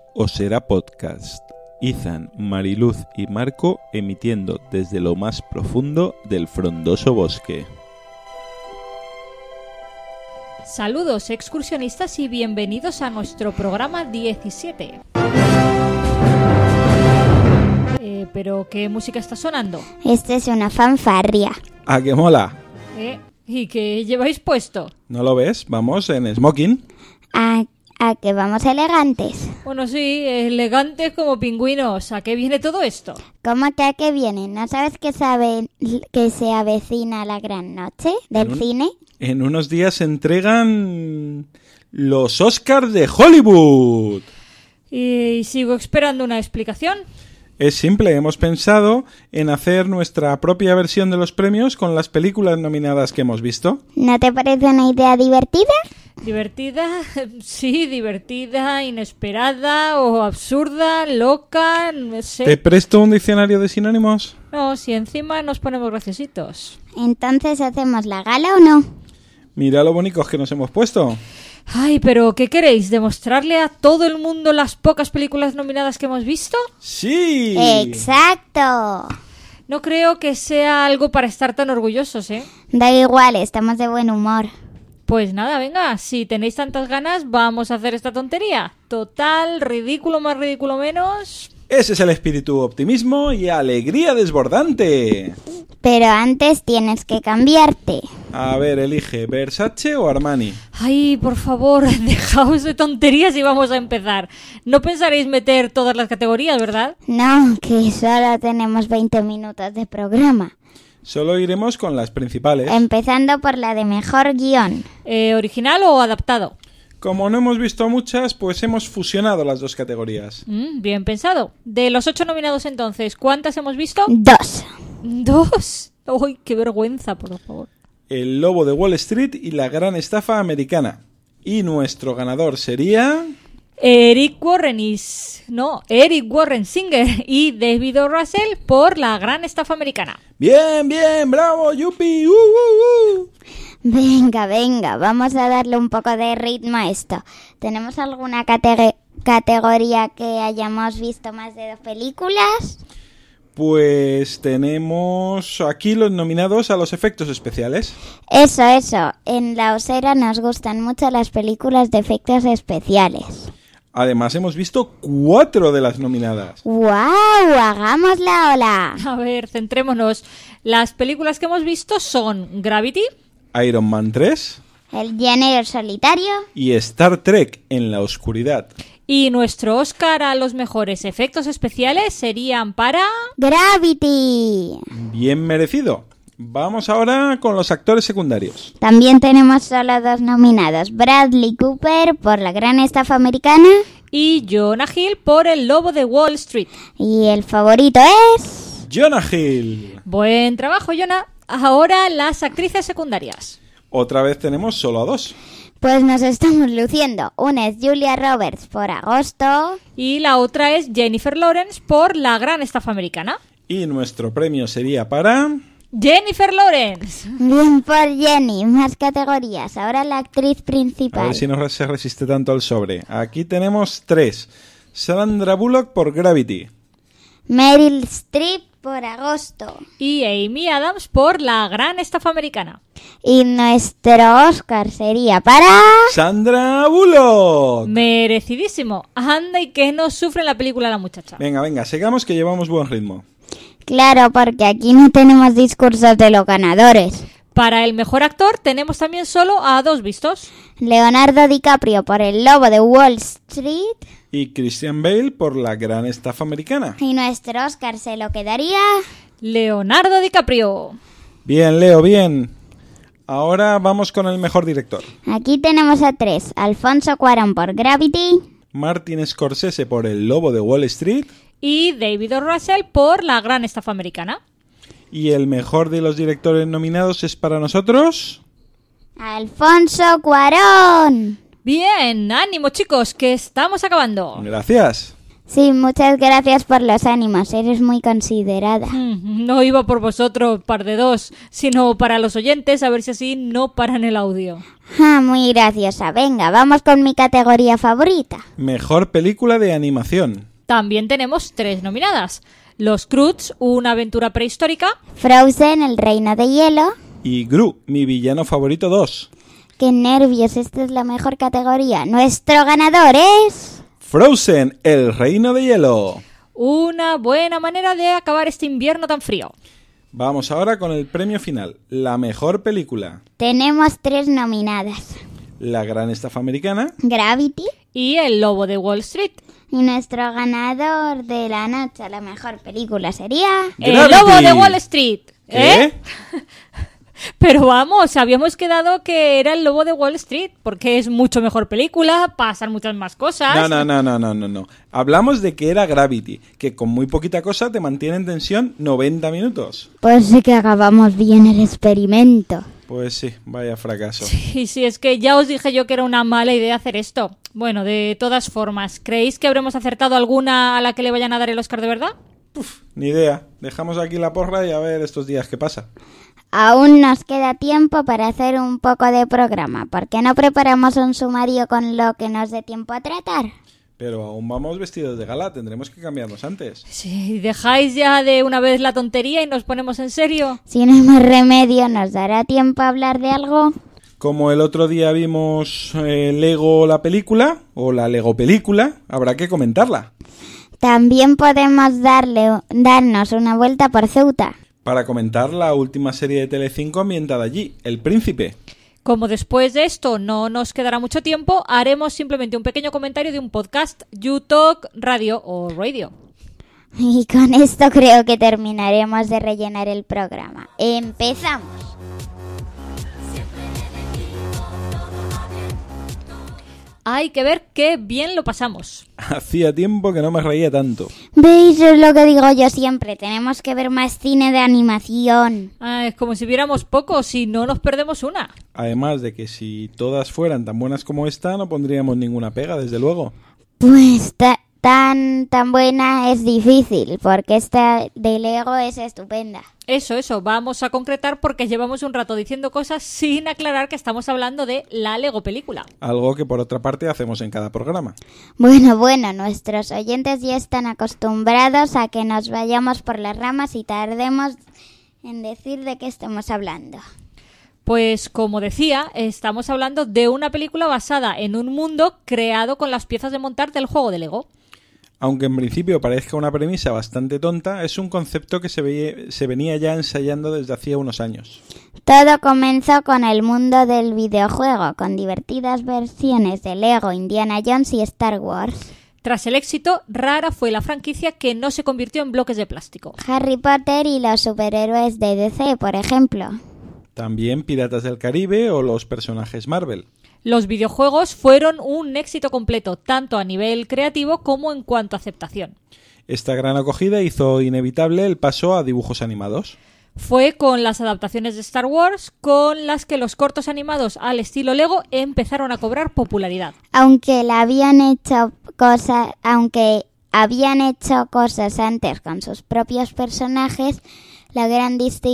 o será podcast. Izan, Mariluz y Marco emitiendo desde lo más profundo del frondoso bosque. Saludos excursionistas y bienvenidos a nuestro programa 17. ¿Pero qué música está sonando? Esta es una fanfarria. ¡Ah, qué mola! ¿Y qué lleváis puesto? ¿No lo ves? Vamos en smoking. ¿A que vamos elegantes? Bueno, sí, elegantes como pingüinos. ¿A qué viene todo esto? ¿Cómo que a qué viene? ¿No sabes que se avecina la gran noche del cine? En unos días se entregan los Oscars de Hollywood. Y sigo esperando una explicación. Es simple, hemos pensado en hacer nuestra propia versión de los premios con las películas nominadas que hemos visto. ¿No te parece una idea divertida? ¿Divertida? Sí, divertida, inesperada o absurda, loca, no sé. ¿Te presto un diccionario de sinónimos? No, si encima nos ponemos graciositos. ¿Entonces hacemos la gala o no? Mira lo bonitos que nos hemos puesto. Ay, pero ¿qué queréis? ¿Demostrarle a todo el mundo las pocas películas nominadas que hemos visto? ¡Sí! ¡Exacto! No creo que sea algo para estar tan orgullosos, ¿eh? Da igual, estamos de buen humor. Pues nada, venga, si tenéis tantas ganas, vamos a hacer esta tontería. Total, ridículo más ridículo menos... Ese es el espíritu optimismo y alegría desbordante. Pero antes tienes que cambiarte. A ver, elige, ¿Versace o Armani? Ay, por favor, dejaos de tonterías y vamos a empezar. No pensaréis meter todas las categorías, ¿verdad? No, que solo tenemos 20 minutos de programa. Solo iremos con las principales. Empezando por la de mejor guión. ¿Original o adaptado? Como no hemos visto muchas, pues hemos fusionado las dos categorías. Bien pensado. De los 8 nominados entonces, ¿cuántas hemos visto? 2. ¿2? ¡Uy, qué vergüenza, por favor! El Lobo de Wall Street y La Gran Estafa Americana. Y nuestro ganador sería... Eric Warren Singer y David O. Russell por La Gran Estafa Americana. ¡Bien, bien! ¡Bravo! ¡Yupi! Venga, vamos a darle un poco de ritmo a esto. ¿Tenemos alguna categoría que hayamos visto más de 2 películas? Pues tenemos aquí los nominados a los efectos especiales. Eso. En La Osera nos gustan mucho las películas de efectos especiales. Además, hemos visto 4 de las nominadas. ¡Guau! ¡Hagamos la ola! A ver, centrémonos. Las películas que hemos visto son Gravity, Iron Man 3... El género solitario y Star Trek en la oscuridad. y nuestro Oscar a los mejores efectos especiales serían para... Gravity. Bien merecido. Vamos ahora con los actores secundarios. También tenemos solo 2 nominados. Bradley Cooper por La Gran Estafa Americana y Jonah Hill por El Lobo de Wall Street. Y el favorito es... Jonah Hill. Buen trabajo, Jonah. Ahora las actrices secundarias. Otra vez tenemos solo a 2. Pues nos estamos luciendo. Una es Julia Roberts por Agosto. Y la otra es Jennifer Lawrence por La Gran Estafa Americana. Y nuestro premio sería para... Jennifer Lawrence. Bien por Jenny. Más categorías. Ahora la actriz principal. A ver si no se resiste tanto al sobre. Aquí tenemos 3. Sandra Bullock por Gravity. Meryl Streep por Agosto. Y Amy Adams por La Gran Estafa Americana. Y nuestro Oscar sería para... ¡Sandra Bullock! Merecidísimo. Anda y que no sufre en la película la muchacha. Venga, sigamos que llevamos buen ritmo. Claro, porque aquí no tenemos discursos de los ganadores. Para el mejor actor tenemos también solo a 2 vistos. Leonardo DiCaprio por El Lobo de Wall Street. Y Christian Bale por La Gran Estafa Americana. Y nuestro Oscar se lo quedaría... Leonardo DiCaprio. Bien, Leo, bien. Ahora vamos con el mejor director. Aquí tenemos a 3. Alfonso Cuarón por Gravity. Martin Scorsese por El Lobo de Wall Street. Y David O. Russell por La Gran Estafa Americana. Y el mejor de los directores nominados es para nosotros... Alfonso Cuarón. Bien, ánimo chicos, que estamos acabando. Gracias. Sí, muchas gracias por los ánimos, eres muy considerada. No iba por vosotros, par de dos, sino para los oyentes, a ver si así no paran el audio. Muy graciosa. Venga, vamos con mi categoría favorita. Mejor película de animación. También tenemos 3 nominadas. Los Croods, una aventura prehistórica. Frozen, el reino de hielo. Y Gru, mi villano favorito 2. ¡Qué nervios! Esta es la mejor categoría. Nuestro ganador es... Frozen, el reino de hielo. Una buena manera de acabar este invierno tan frío. Vamos ahora con el premio final, la mejor película. Tenemos 3 nominadas. La gran estafa americana. Gravity. Y El lobo de Wall Street. Y nuestro ganador de la noche a la mejor película sería... El Gravity. lobo de Wall Street. ¿Eh? Pero vamos, habíamos quedado que era El lobo de Wall Street, porque es mucho mejor película, pasan muchas más cosas. No. Hablamos de que era Gravity, que con muy poquita cosa te mantiene en tensión 90 minutos. Pues sí que acabamos bien el experimento. Pues sí, vaya fracaso. Y si es que ya os dije yo que era una mala idea hacer esto. Bueno, de todas formas, ¿creéis que habremos acertado alguna a la que le vayan a dar el Oscar de verdad? Ni idea. Dejamos aquí la porra y a ver estos días qué pasa. Aún nos queda tiempo para hacer un poco de programa. ¿Por qué no preparamos un sumario con lo que nos dé tiempo a tratar? Pero aún vamos vestidos de gala, tendremos que cambiarnos antes. Sí, dejáis ya de una vez la tontería y nos ponemos en serio. Si no hay más remedio, ¿nos dará tiempo a hablar de algo? Como el otro día vimos Lego la película, o la Lego película, habrá que comentarla. También podemos darnos una vuelta por Ceuta. Para comentar la última serie de Telecinco ambientada allí, El Príncipe. Como después de esto no nos quedará mucho tiempo, haremos simplemente un pequeño comentario de un podcast, YouTalk Radio o Radio. Y con esto creo que terminaremos de rellenar el programa. ¡Empezamos! Hay que ver qué bien lo pasamos. Hacía tiempo que no me reía tanto. ¿Veis? Es lo que digo yo siempre. Tenemos que ver más cine de animación. Es como si viéramos poco, si no nos perdemos una. Además de que si todas fueran tan buenas como esta, no pondríamos ninguna pega, desde luego. Pues tan buena es difícil, porque esta de Lego es estupenda. Eso, vamos a concretar porque llevamos un rato diciendo cosas sin aclarar que estamos hablando de la Lego película. Algo que por otra parte hacemos en cada programa. Bueno, nuestros oyentes ya están acostumbrados a que nos vayamos por las ramas y tardemos en decir de qué estamos hablando. Pues como decía, estamos hablando de una película basada en un mundo creado con las piezas de montar del juego de Lego. Aunque en principio parezca una premisa bastante tonta, es un concepto que se venía ya ensayando desde hacía unos años. Todo comenzó con el mundo del videojuego, con divertidas versiones de Lego, Indiana Jones y Star Wars. Tras el éxito, rara fue la franquicia que no se convirtió en bloques de plástico. Harry Potter y los superhéroes de DC, por ejemplo. También Piratas del Caribe o los personajes Marvel. Los videojuegos fueron un éxito completo, tanto a nivel creativo como en cuanto a aceptación. Esta gran acogida hizo inevitable el paso a dibujos animados. Fue con las adaptaciones de Star Wars con las que los cortos animados al estilo Lego empezaron a cobrar popularidad. Aunque habían hecho cosas antes con sus propios personajes, la gran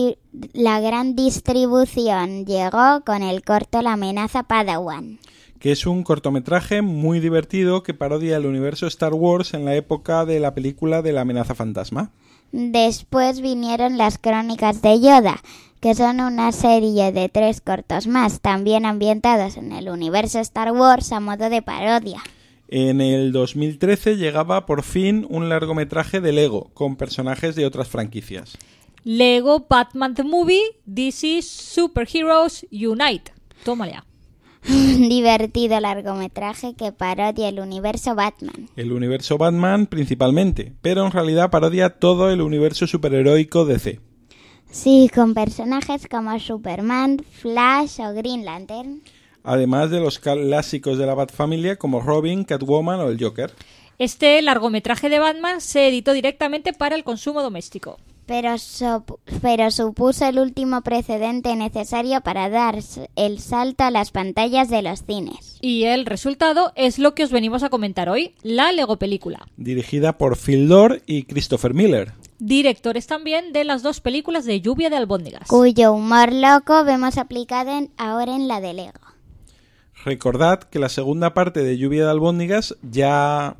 distribución llegó con el corto La amenaza Padawan, que es un cortometraje muy divertido que parodia el universo Star Wars en la época de la película de La amenaza fantasma. Después vinieron las crónicas de Yoda, que son una serie de 3 cortos más, también ambientados en el universo Star Wars a modo de parodia. En el 2013 llegaba por fin un largometraje de Lego, con personajes de otras franquicias. Lego Batman The Movie, DC Superheroes Unite. Tómale ya. Divertido largometraje que parodia el universo Batman. El universo Batman principalmente, pero en realidad parodia todo el universo superheroico DC. Sí, con personajes como Superman, Flash o Green Lantern. Además de los clásicos de la Batfamilia como Robin, Catwoman o el Joker. Este largometraje de Batman se editó directamente para el consumo doméstico. pero supuso el último precedente necesario para dar el salto a las pantallas de los cines. Y el resultado es lo que os venimos a comentar hoy, la Lego película. Dirigida por Phil Lord y Christopher Miller. Directores también de las 2 películas de Lluvia de albóndigas. Cuyo humor loco vemos aplicado ahora en la de Lego. Recordad que la segunda parte de Lluvia de albóndigas ya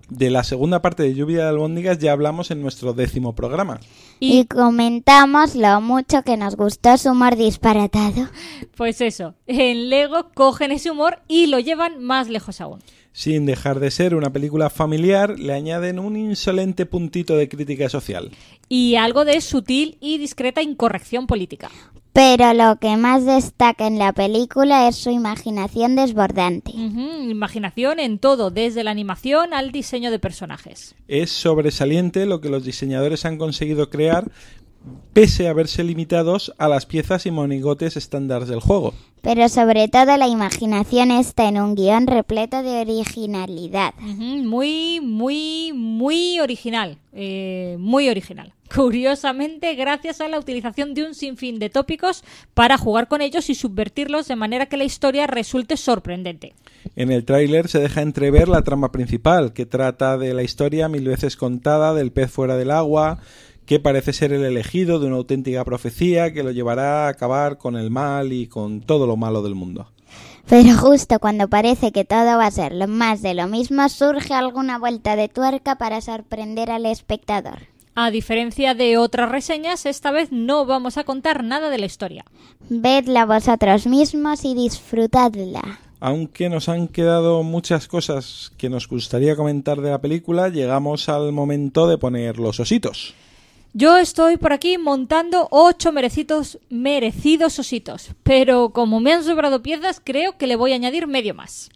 hablamos en nuestro 10º programa. Y comentamos lo mucho que nos gustó su humor disparatado. Pues eso, en Lego cogen ese humor y lo llevan más lejos aún. Sin dejar de ser una película familiar, le añaden un insolente puntito de crítica social. Y algo de sutil y discreta incorrección política. Pero lo que más destaca en la película es su imaginación desbordante. Imaginación en todo, desde la animación al diseño de personajes. Es sobresaliente lo que los diseñadores han conseguido crear, pese a verse limitados a las piezas y monigotes estándar del juego. Pero sobre todo la imaginación está en un guión repleto de originalidad. Muy original. Muy original. Curiosamente, gracias a la utilización de un sinfín de tópicos para jugar con ellos y subvertirlos de manera que la historia resulte sorprendente. En el tráiler se deja entrever la trama principal, que trata de la historia 1000 veces contada del pez fuera del agua, que parece ser el elegido de una auténtica profecía que lo llevará a acabar con el mal y con todo lo malo del mundo. Pero justo cuando parece que todo va a ser más de lo mismo, surge alguna vuelta de tuerca para sorprender al espectador. A diferencia de otras reseñas, esta vez no vamos a contar nada de la historia. Vedla vosotros mismos y disfrutadla. Aunque nos han quedado muchas cosas que nos gustaría comentar de la película, llegamos al momento de poner los ositos. Yo estoy por aquí montando 8 merecidos ositos, pero como me han sobrado piezas, creo que le voy a añadir medio más.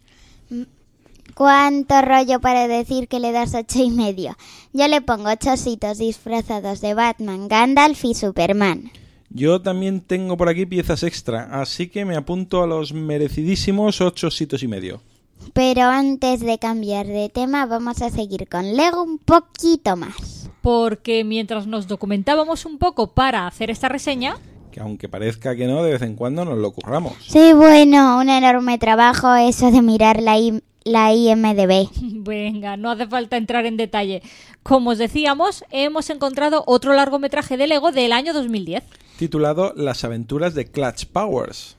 ¿Cuánto rollo para decir que le das 8,5? Yo le pongo 8 ositos disfrazados de Batman, Gandalf y Superman. Yo también tengo por aquí piezas extra, así que me apunto a los merecidísimos 8 ositos y medio. Pero antes de cambiar de tema, vamos a seguir con Lego un poquito más. Porque mientras nos documentábamos un poco para hacer esta reseña, que aunque parezca que no, de vez en cuando nos lo curramos. Sí, bueno, un enorme trabajo eso de mirar la IMDb. Venga, no hace falta entrar en detalle. Como os decíamos, hemos encontrado otro largometraje de Lego del año 2010. Titulado Las aventuras de Clutch Powers.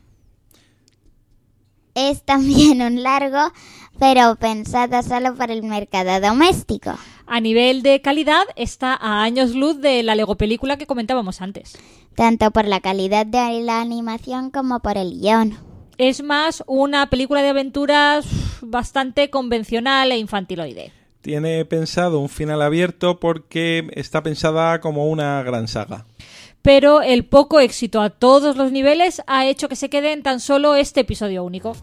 Es también un largo, pero pensado solo para el mercado doméstico. A nivel de calidad está a años luz de la Lego película que comentábamos antes. Tanto por la calidad de la animación como por el guión. Es más una película de aventuras bastante convencional e infantiloide. Tiene pensado un final abierto porque está pensada como una gran saga. Pero el poco éxito a todos los niveles ha hecho que se quede en tan solo este episodio único.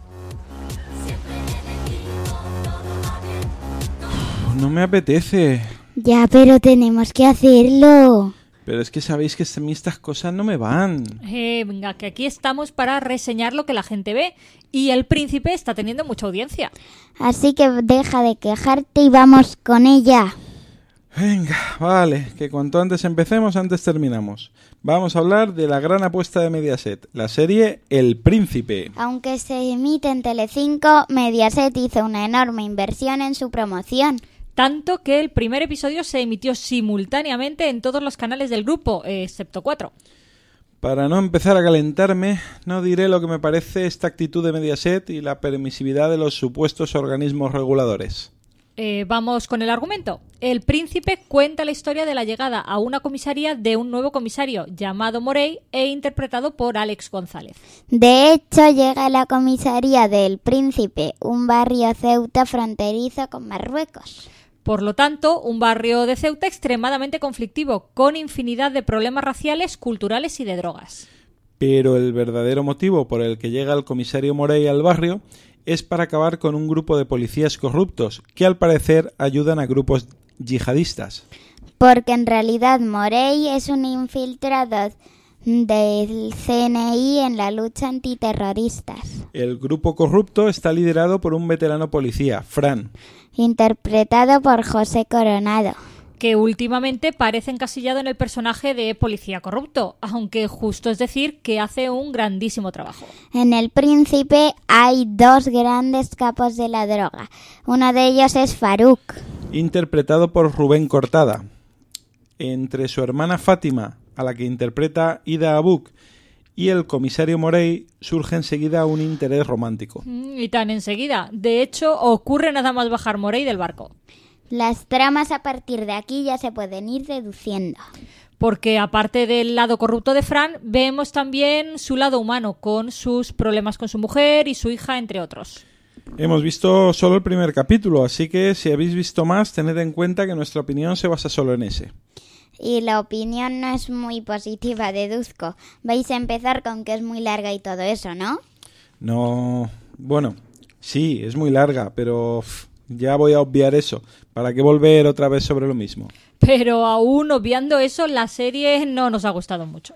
No me apetece. Ya, pero tenemos que hacerlo. Pero es que sabéis que a mí estas cosas no me van. Venga, que aquí estamos para reseñar lo que la gente ve. Y El Príncipe está teniendo mucha audiencia. Así que deja de quejarte y vamos con ella. Venga, vale, que cuanto antes empecemos, antes terminamos. Vamos a hablar de la gran apuesta de Mediaset, la serie El Príncipe. Aunque se emite en Telecinco, Mediaset hizo una enorme inversión en su promoción. Tanto que el primer episodio se emitió simultáneamente en todos los canales del grupo, excepto 4. Para no empezar a calentarme, no diré lo que me parece esta actitud de Mediaset y la permisividad de los supuestos organismos reguladores. Vamos con el argumento. El Príncipe cuenta la historia de la llegada a una comisaría de un nuevo comisario llamado Morey e interpretado por Alex González. De hecho, llega a la comisaría del Príncipe, un barrio Ceuta fronterizo con Marruecos. Por lo tanto, un barrio de Ceuta extremadamente conflictivo, con infinidad de problemas raciales, culturales y de drogas. Pero el verdadero motivo por el que llega el comisario Morey al barrio es para acabar con un grupo de policías corruptos que al parecer ayudan a grupos yihadistas. Porque en realidad Morey es un infiltrado del CNI en la lucha antiterroristas. El grupo corrupto está liderado por un veterano policía, Fran, interpretado por José Coronado. que últimamente parece encasillado en el personaje de policía corrupto, aunque justo es decir que hace un grandísimo trabajo. En El Príncipe hay 2 grandes capos de la droga. Uno de ellos es Farouk, interpretado por Rubén Cortada. Entre su hermana Fátima, a la que interpreta Ida Abuk, y el comisario Morey surge enseguida un interés romántico. Y tan enseguida. De hecho, ocurre nada más bajar Morey del barco. Las tramas a partir de aquí ya se pueden ir deduciendo. Porque aparte del lado corrupto de Fran, vemos también su lado humano, con sus problemas con su mujer y su hija, entre otros. Hemos visto solo el primer capítulo, así que si habéis visto más, tened en cuenta que nuestra opinión se basa solo en ese. Y la opinión no es muy positiva, deduzco. Vais a empezar con que es muy larga y todo eso, ¿no? No, bueno, sí, es muy larga, pero ya voy a obviar eso. ¿Para qué volver otra vez sobre lo mismo? Pero aún obviando eso, la serie no nos ha gustado mucho.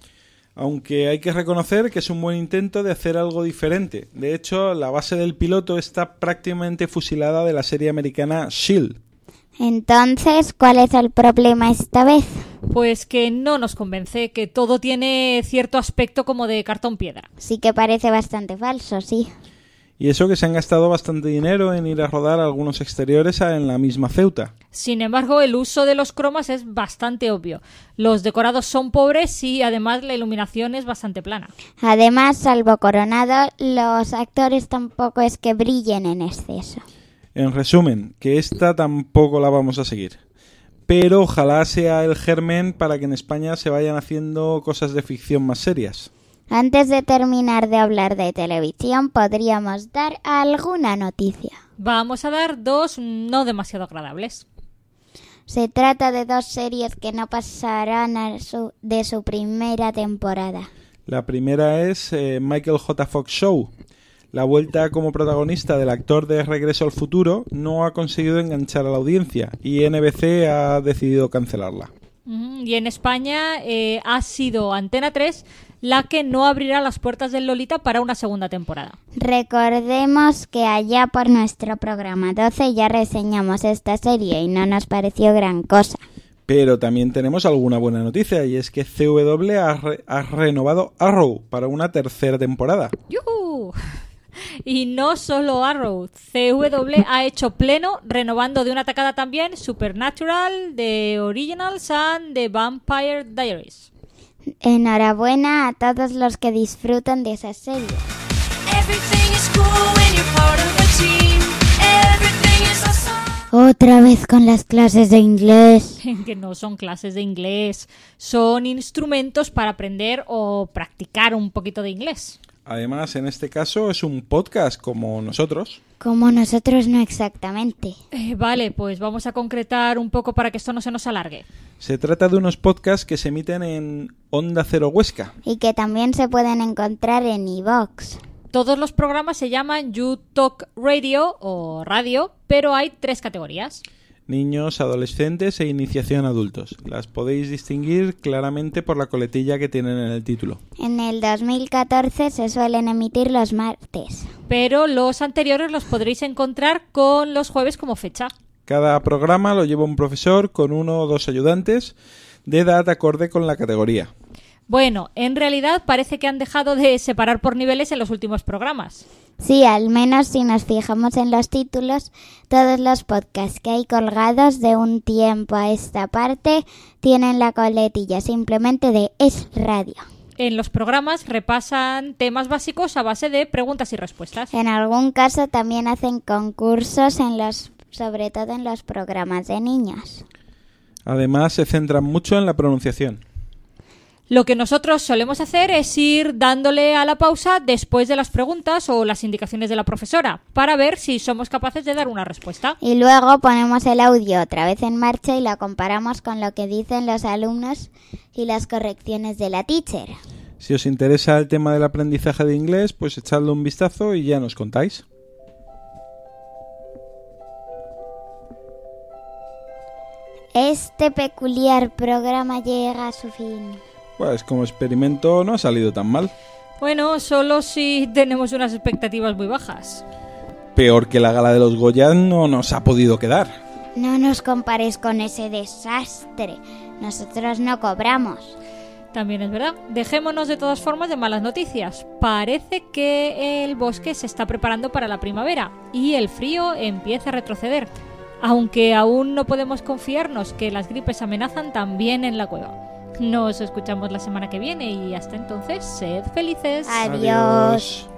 Aunque hay que reconocer que es un buen intento de hacer algo diferente. De hecho, la base del piloto está prácticamente fusilada de la serie americana S.H.I.E.L.D. Entonces, ¿cuál es el problema esta vez? Pues que no nos convence, que todo tiene cierto aspecto como de cartón piedra. Sí que parece bastante falso, sí. Y eso que se han gastado bastante dinero en ir a rodar algunos exteriores en la misma Ceuta. Sin embargo, el uso de los cromas es bastante obvio. Los decorados son pobres y además la iluminación es bastante plana. Además, salvo Coronado, los actores tampoco es que brillen en exceso. En resumen, que esta tampoco la vamos a seguir. Pero ojalá sea el germen para que en España se vayan haciendo cosas de ficción más serias. Antes de terminar de hablar de televisión, podríamos dar alguna noticia. Vamos a dar 2 no demasiado agradables. Se trata de 2 series que no pasarán de su primera temporada. La primera es Michael J. Fox Show. La vuelta como protagonista del actor de Regreso al Futuro no ha conseguido enganchar a la audiencia y NBC ha decidido cancelarla. Y en España ha sido Antena 3 la que no abrirá las puertas del Lolita para una segunda temporada. Recordemos que allá por nuestro programa 12 ya reseñamos esta serie y no nos pareció gran cosa. Pero también tenemos alguna buena noticia y es que CW ha renovado Arrow para una tercera temporada. ¡Yuhu! Y no solo Arrow, CW ha hecho pleno, renovando de una tacada también Supernatural, The Originals and The Vampire Diaries. Enhorabuena a todos los que disfrutan de esa serie. Otra vez con las clases de inglés. Que no son clases de inglés, son instrumentos para aprender o practicar un poquito de inglés. Además, en este caso es un podcast como nosotros. Como nosotros no exactamente. Vale, pues vamos a concretar un poco para que esto no se nos alargue. Se trata de unos podcasts que se emiten en Onda Cero Huesca. Y que también se pueden encontrar en iVoox. Todos los programas se llaman You Talk Radio o radio, pero hay 3 categorías. Niños, adolescentes e iniciación adultos. Las podéis distinguir claramente por la coletilla que tienen en el título. En el 2014 se suelen emitir los martes. Pero los anteriores los podréis encontrar con los jueves como fecha. Cada programa lo lleva un profesor con 1 o 2 ayudantes de edad acorde con la categoría. Bueno, en realidad parece que han dejado de separar por niveles en los últimos programas. Sí, al menos si nos fijamos en los títulos, todos los podcasts que hay colgados de un tiempo a esta parte tienen la coletilla simplemente de Es Radio. En los programas repasan temas básicos a base de preguntas y respuestas. En algún caso también hacen concursos sobre todo en los programas de niños. Además se centran mucho en la pronunciación. Lo que nosotros solemos hacer es ir dándole a la pausa después de las preguntas o las indicaciones de la profesora para ver si somos capaces de dar una respuesta. Y luego ponemos el audio otra vez en marcha y lo comparamos con lo que dicen los alumnos y las correcciones de la teacher. Si os interesa el tema del aprendizaje de inglés, pues echadle un vistazo y ya nos contáis. Este peculiar programa llega a su fin. Pues como experimento no ha salido tan mal. Bueno, solo si tenemos unas expectativas muy bajas. Peor que la gala de los Goya no nos ha podido quedar. No nos compares con ese desastre. Nosotros no cobramos. También es verdad. Dejémonos de todas formas de malas noticias. Parece que el bosque se está preparando para la primavera y el frío empieza a retroceder. Aunque aún no podemos confiarnos que las gripes amenazan también en la cueva. Nos escuchamos la semana que viene y hasta entonces, sed felices. Adiós.